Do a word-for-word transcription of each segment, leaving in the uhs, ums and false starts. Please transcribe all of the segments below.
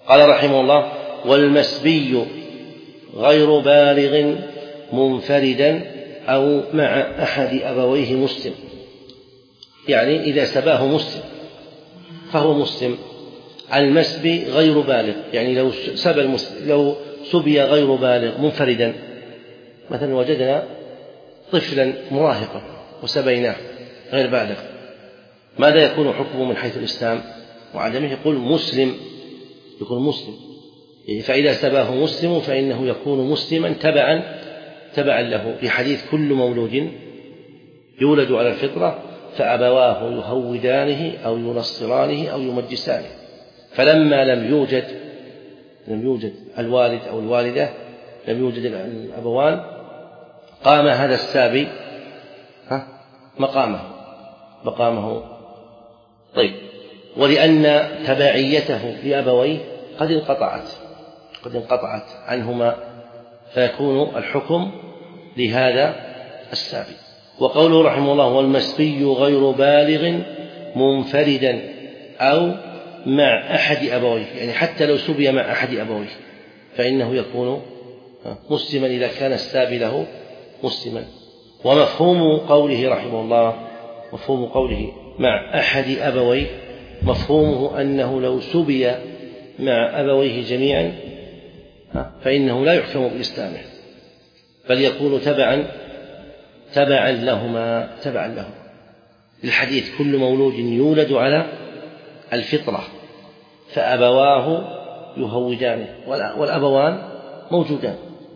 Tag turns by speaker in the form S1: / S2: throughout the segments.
S1: قال رحمه الله: والمسبي غير بالغ منفردا أو مع أحد أبويه مسلم. يعني إذا سباه مسلم فهو مسلم. المسبي غير بالغ، يعني لو سبى المسلم لو سبي غير بالغ منفردا، مثلا وجدنا طفلا مراهقا وسبيناه غير بالغ، ماذا يكون حكمه من حيث الإسلام وعدمه؟ يقول مسلم، يكون مسلم. فإذا سباه مسلم فإنه يكون مسلما تبعا تبعا له، لحديث: كل مولود يولد على الفطرة فأبواه يهودانه أو ينصرانه أو يمجسانه. فلما لم يوجد لم يوجد الوالد أو الوالدة، لم يوجد الأبوان، قام هذا السابي مقامه مقامه طيب. ولأن تبعيته لأبويه قد انقطعت قد انقطعت عنهما، فيكون الحكم لهذا السابي. وقوله رحمه الله: والمسبي غير بالغ منفردا أو مع أحد أبويه، يعني حتى لو سبي مع أحد أبويه فإنه يكون مسلما إذا كان السابي له مسلما. ومفهوم قوله رحمه الله مفهوم قوله مع أحد أبويه، مفهومه أنه لو سبي مع أبويه جميعا فإنه لا يحكم بإسلامه، بل يكون تبعا تبعا لهما تبعا لهما الحديث: كل مولود يولد على الفطرة فأبواه يهودانه، والأبوان موجودان.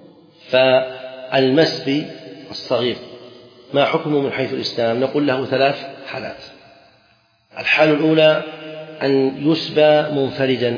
S1: فالمسبي الصغير ما حكمه من حيث الإسلام؟ نقول له ثلاث حالات. الحالة الأولى أن يسبى منفردا،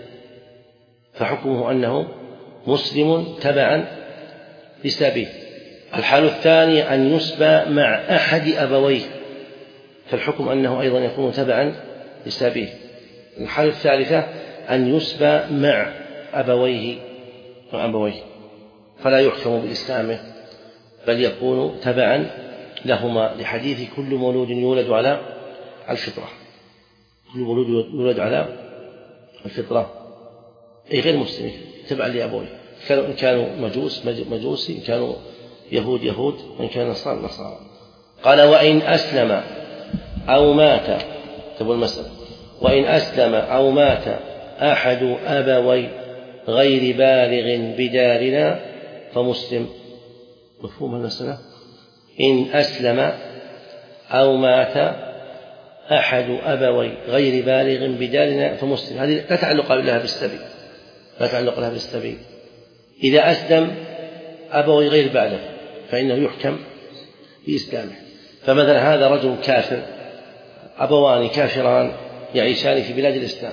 S1: فحكمه أنه مسلم تبعا لسابيه. الحالة الثانية أن يسبى مع أحد أبويه، فالحكم أنه أيضا يكون تبعا لسابيه. الحالة الثالثة أن يسبى مع أبويه مع أبويه فلا يحكم بإسلامه، بل يكون تبعا لهما، لحديث: كل مولود يولد على الفطرة كل مولود يولد على الفطرة أي غير مسلمين تبعا لأبويه، إن كانوا مجوس مجوسي، إن كانوا يهود يهود، وإن كانوا نصارى نصارى. قال: وإن أسلم أو مات، تبو المسألة: وإن أسلم أو مات أحد أبوي غير بالغ بدارنا فمسلم. مفهوم المسألة؟ إن أسلم أو مات أحد أبوي غير بالغ بدارنا فمسلم، هذه لا تعلق لها بالسبي لا تعلق لها بالسبي. إذا أسلم أبوي غير بالغ فإنه يحكم بإسلامه. فمثلا هذا رجل كافر، أبوان كافران يعيشان في بلاد الإسلام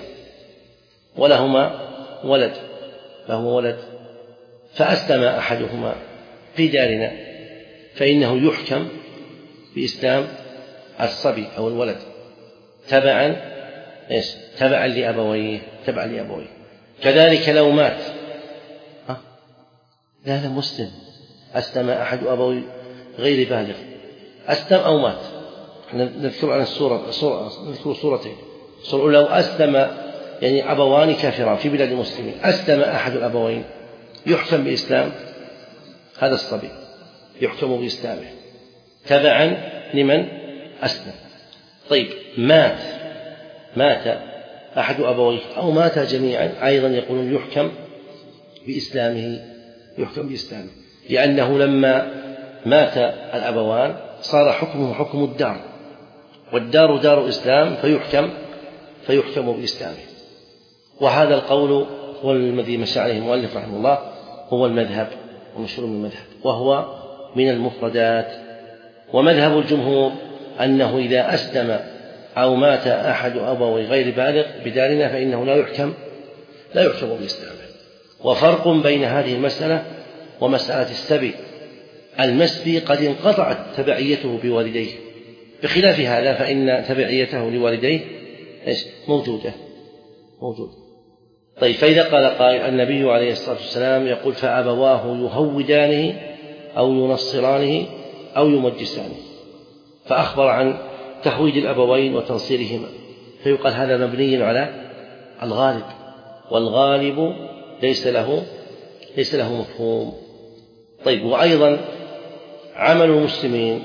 S1: ولهما ولد لهما ولد فأسلم أحدهما في دارنا، فإنه يحكم بإسلام الصبي أو الولد تبعا إيش؟ تبعا لأبويه تبعا لأبويه. كذلك لو مات ها؟ لا لا مسلم، أسلم أحد أبوي غير بالغ، أسلم أو مات. نذكر عن السورة صورة نذكر صورتين. الصورة لو أسلم يعني أبوان كافران في بلاد المسلمين، أسلم أحد الأبوين يحكم بإسلام هذا الصبي، يحكم بإسلامه تبعا لمن أسلم. طيب مات مات أحد أبويه أو مات جميعا، أيضا يقولون يحكم بإسلامه يحكم بإسلامه لأنه لما مات الأبوان صار حكمه حكم الدار، والدار دار إسلام، فيحكم فيحكم بإسلامه. وهذا القول هو الذي مشى عليه المؤلف رحمه الله، هو المذهب ومشهور من المذهب، وهو من المفردات. ومذهب الجمهور أنه إذا أسلم أو مات أحد أبوي غير بالغ بدارنا فإنه لا يحكم لا يحكم بإسلامه. وفرق بين هذه المسألة ومسألة السبي: المسبي قد انقطعت تبعيته بوالديه، بخلاف هذا فإن تبعيته لوالديه موجودة موجودة طيب، فإذا قال قائل: النبي عليه الصلاة والسلام يقول: فأبواه يهودانه أو ينصرانه أو يمجسانه، فأخبر عن تهويد الأبوين وتنصيرهما، فيقال هذا مبني على الغالب والغالب ليس له ليس له مفهوم. طيب، وأيضا عمل المسلمين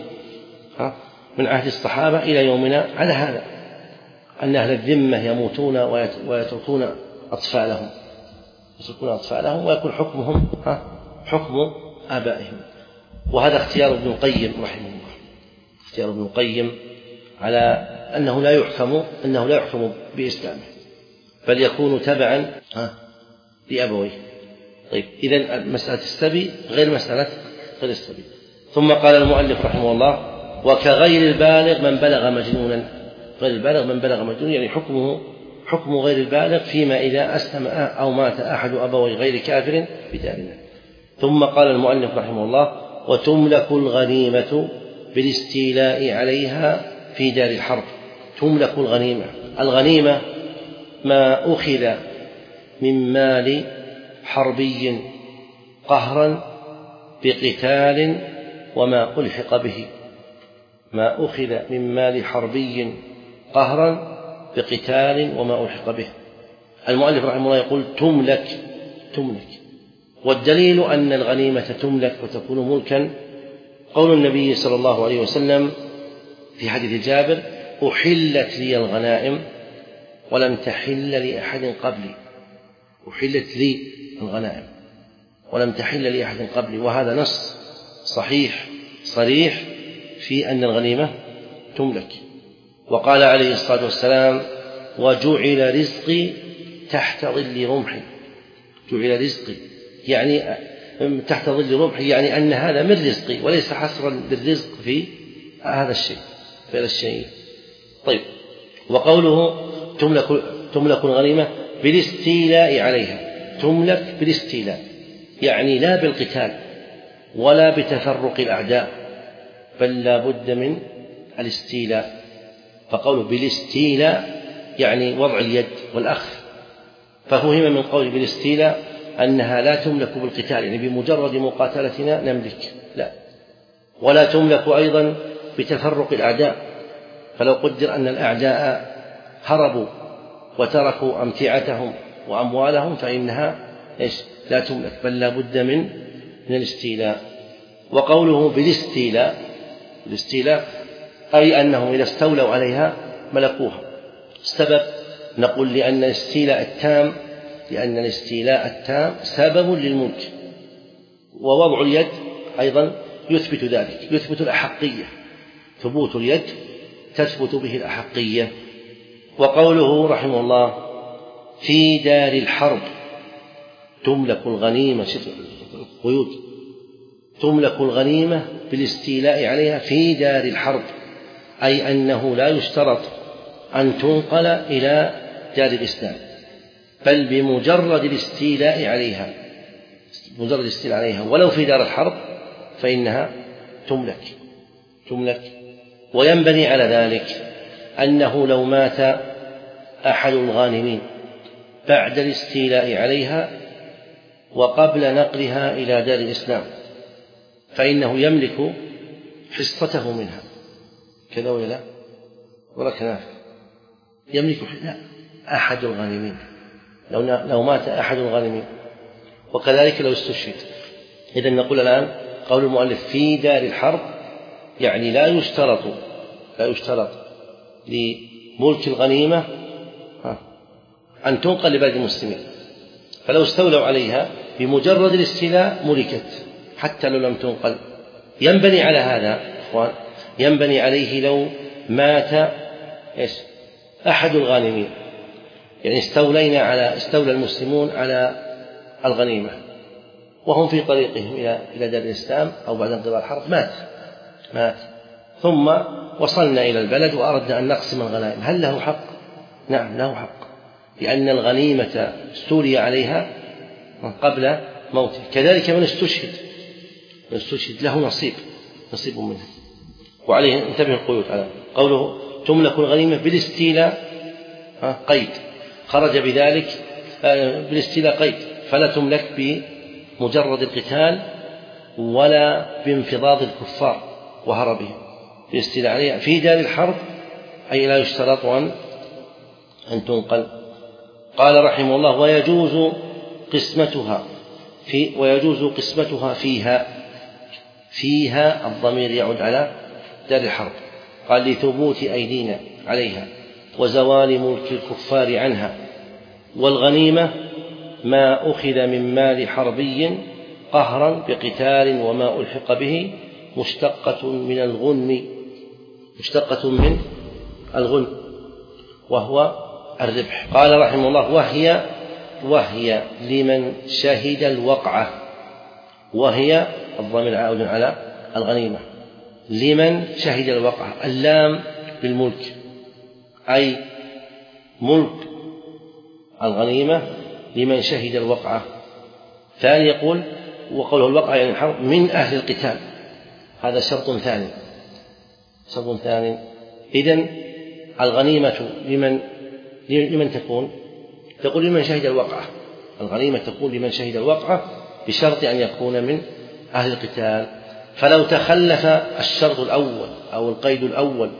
S1: من عهد الصحابة إلى يومنا على هذا، أن أهل الذمة يموتون ويتركون أطفالهم يتركون أطفالهم ويكون حكمهم حكم آبائهم. وهذا اختيار ابن القيم رحمه الله، اختيار ابن القيم على أنه لا يحكم أنه لا يحكم بإسلامه، بل يكون تبعا لأبويه. طيب، إذن مسألة السبي غير مسألة غير السبي. ثم قال المؤلف رحمه الله: وكغير البالغ من بلغ مجنونا. غير البالغ من بلغ مجنونا يعني حكمه حكم غير البالغ فيما إذا أسلم أو مات أحد أبوي غير كافر بدارنا. ثم قال المؤلف رحمه الله: وتملك الغنيمة بالاستيلاء عليها في دار الحرب. تملك الغنيمة. الغنيمة ما أخذ من مال حربي قهرا بقتال وما ألحق به. ما أخذ من مال حربي قهرا بقتال وما ألحق به. المؤلف رحمه الله يقول تملك تملك والدليل أن الغنيمة تملك وتكون ملكا قول النبي صلى الله عليه وسلم في حديث جابر: أحلت لي الغنائم ولم تحل لأحد قبلي. أحلت لي الغنائم ولم تحل لأحد قبلي. وهذا نص صحيح صريح في أن الغنيمة تملك. وقال عليه الصلاة والسلام: وجعل رزقي تحت ظل رمحي. جعل رزقي يعني تحت ظل رمحي، يعني أن هذا من رزقي وليس حصرا للرزق في هذا الشيء في هذا الشيء. طيب، وقوله تملك تملك الغنيمة بالاستيلاء عليها. تملك بالاستيلاء يعني لا بالقتال ولا بتفرق الأعداء، بل لا بد من الاستيلاء. فقوله بالاستيلاء يعني وضع اليد والأخذ. ففهم من قوله بالاستيلاء أنها لا تملك بالقتال يعني بمجرد مقاتلتنا نملك، لا. ولا تملك أيضا بتفرق الأعداء، فلو قدر أن الأعداء هربوا وتركوا أمتعتهم وأموالهم فإنها لا تملك، بل لا بد من من الاستيلاء. وقوله بالاستيلاء الاستيلاء أي أنهم إذا استولوا عليها ملكوها. السبب نقول لأن الاستيلاء التام لأن الاستيلاء التام سبب للملك، ووضع اليد أيضا يثبت ذلك، يثبت الأحقية. ثبوت اليد تثبت به الأحقية. وقوله رحمه الله: في دار الحرب تملك الغنيمة. قيود: تملك الغنيمة بالاستيلاء عليها في دار الحرب، أي أنه لا يشترط أن تنقل إلى دار الإسلام، بل بمجرد الاستيلاء عليها مجرد الاستيلاء عليها ولو في دار الحرب فإنها تملك تملك وينبني على ذلك أنه لو مات أحد الغانمين بعد الاستيلاء عليها وقبل نقلها إلى دار الإسلام فإنه يملك حصته منها. كذا ولا لا؟ ولا كذا؟ يملك لا أحد الغانمين لو لو مات أحد الغانمين، وكذلك لو استشهد. إذن نقول الآن قول المؤلف في دار الحرب يعني لا يشترط لا يشترط لملك الغنيمة أن تنقل لبلد المسلمين، فلو استولوا عليها بمجرد الاستيلاء ملكت حتى لو لم تنقل. ينبني على هذا إخوان ينبني عليه لو مات إيش أحد الغانمين، يعني استولينا على استولى المسلمون على الغنيمة وهم في طريقهم إلى إلى دار الإسلام أو بعد انقضاء الحرب مات مات ثم وصلنا إلى البلد وأردنا أن نقسم الغنائم، هل له حق؟ نعم له حق، لأن الغنيمة استولي عليها قبل موته. كذلك من استشهد من استشهد له نصيب نصيب منه. وعليه انتبه القيود على قوله تملك الغنيمة بالاستيلاء قيد خرج بذلك بالاستيلاء قيد، فلا تملك بمجرد القتال ولا بانفضاض الكفار وهربهم بالاستيلاء عليها في دار الحرب، أي لا يشترط أن أن تنقل. قال رحمه الله: ويجوز قسمتها في ويجوز قسمتها فيها. فيها الضمير يعود على دار الحرب. قال: لثبوت أيدينا عليها وزوال ملك الكفار عنها. والغنيمة ما أخذ من مال حربي قهرا بقتال وما ألحق به مشتقة من الغنم مشتقة من الغنم وهو الربح. قال رحمه الله: وهي وهي لمن شهد الوقعة. وهي الضمير عائد على الغنيمة. لمن شهد الوقعة، اللام بالملك، أي ملك الغنيمة لمن شهد الوقعة. ثاني يقول: وقوله الوقعة يعني الحرب من أهل القتال، هذا شرط ثاني شرط ثاني إذن الغنيمة لمن لمن تكون تقول لمن شهد الوقعة. الغنيمة تكون لمن شهد الوقعة بشرط أن يكون من أهل القتال. فلو تخلف الشرط الأول أو القيد الأول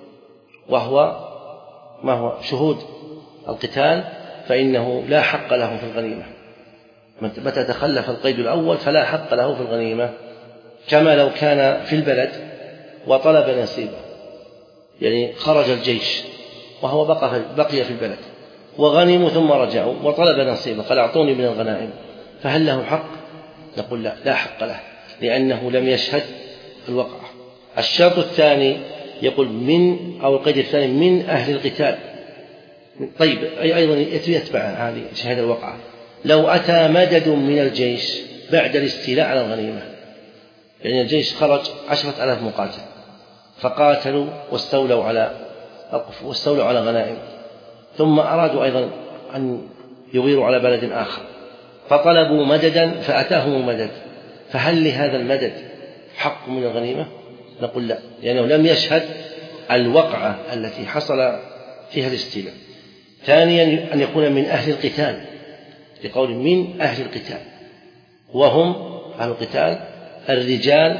S1: وهو ما هو شهود القتال فإنه لا حق له في الغنيمة. متى تخلف القيد الأول فلا حق له في الغنيمة، كما لو كان في البلد وطلب نصيبه، يعني خرج الجيش وهو بقي في البلد وغنموا ثم رجعوا وطلب نصيبه قال: أعطوني من الغنائم، فهل له حق؟ نقول: لا لا حق له، لأنه لم يشهد الوقعة. الشرط الثاني يقول من أو القيد الثاني من أهل القتال. طيب أي أيضا يتبع هذه شهادة الوقعة. لو أتى مدد من الجيش بعد الاستيلاء على الغنيمة، يعني الجيش خرج عشرة آلاف مقاتل فقاتلوا واستولوا على واستولوا على غنائم، ثم أرادوا أيضا أن يغيروا على بلد آخر فطلبوا مددا فأتاهم المدد، فهل لهذا المدد حق من الغنيمة؟ نقول: لا، لأنه لم يشهد الوقعة التي حصل فيها الاستيلاء. ثانيا أن يكون من أهل القتال، لقول من أهل القتال، وهم أهل القتال الرجال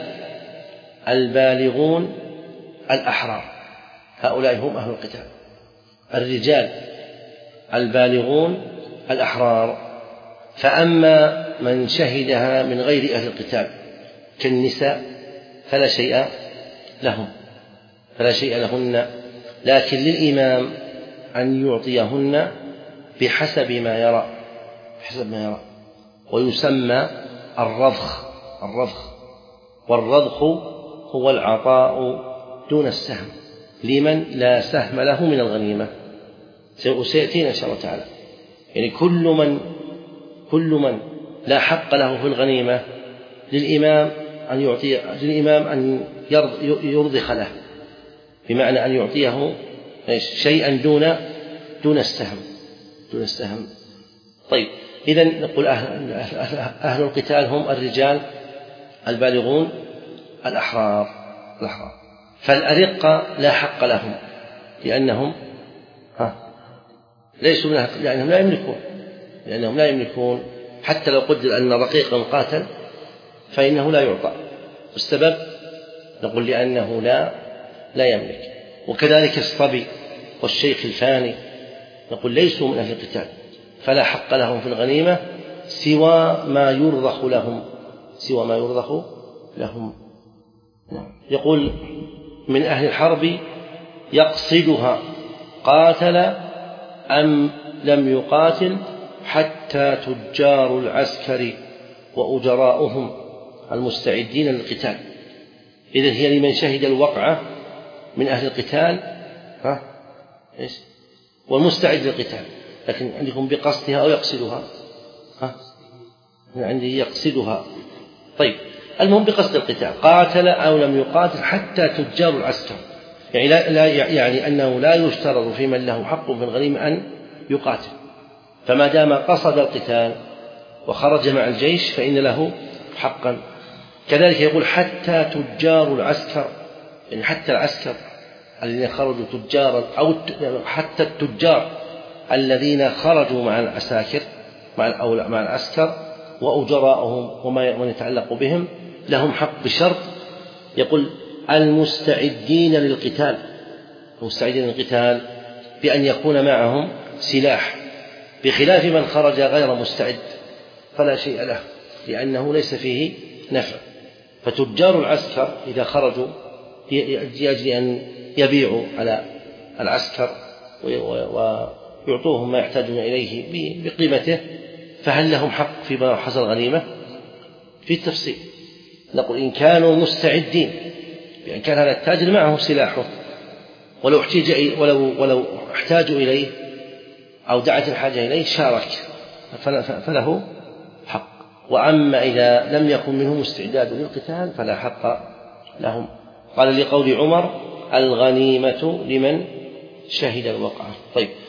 S1: البالغون الأحرار، هؤلاء هم أهل القتال، الرجال البالغون الأحرار. فأما من شهدها من غير أهل القتال كالنساء فلا شيء لهم فلا شيء لهن، لكن للإمام أن يعطيهن بحسب ما يرى بحسب ما يرى ويسمى الرضخ الرضخ والرضخ هو العطاء دون السهم لمن لا سهم له من الغنيمة، سيأتينا إن شاء الله تعالى. يعني كل من كل من لا حق له في الغنيمة للإمام أن يعطي للإمام أن يرضخ له، بمعنى أن يعطيه شيئا دون دون السهم دون السهم. طيب، إذن نقول أهل, أهل القتال هم الرجال البالغون الأحرار الأحرار فالأرقة لا حق لهم لأنهم ها ليسوا من لأنهم لا يملكون لأنهم لا يملكون حتى لو قدر أن رقيقا قاتل فإنه لا يعطى. والسبب نقول لأنه لا لا يملك. وكذلك الصبي والشيخ الفاني نقول ليسوا من أهل القتال فلا حق لهم في الغنيمة سوى ما يرضخ لهم سوى ما يرضخ لهم. يقول: من أهل الحرب يقصدها قاتل أم لم يقاتل حتى تجار العسكر وأجراؤهم المستعدين للقتال. إذن هي لمن شهد الوقعة من أهل القتال ها إيش والمستعد للقتال، لكن عندكم بقصدها أو يقصدها ها عندي يقصدها. طيب، المهم بقصد القتال قاتل أو لم يقاتل حتى تجار العسكر، يعني لا, لا يعني أنه لا يشترط في من له حق في الغنيمة أن يقاتل، فما دام قصد القتال وخرج مع الجيش فإن له حقا. كذلك يقول حتى تجار العسكر، يعني حتى العسكر الذين خرجوا تجارا أو حتى التجار الذين خرجوا مع العساكر مع أو مع العسكر وأجراءهم وما يتعلق بهم لهم حق بشرط. يقول: المستعدين للقتال المستعدين للقتال بأن يكون معهم سلاح بخلاف من خرج غير مستعد فلا شيء له، لأنه ليس فيه نفع. فتجار العسكر إذا خرجوا لأجل أن يبيعوا على العسكر ويعطوهم ما يحتاجون إليه بقيمته، فهل لهم حق فيما حصل غنيمة؟ في التفصيل نقول إن كانوا مستعدين، بأن كان هذا التاجر معه سلاحه ولو احتاج ولو ولو احتاجوا إليه أو دعت الحاجة إليه شارك فله حق. وأما إذا لم يكن منهم استعداد للقتال فلا حق لهم. قال لقول عمر: الغنيمة لمن شهد الوقعة. طيب.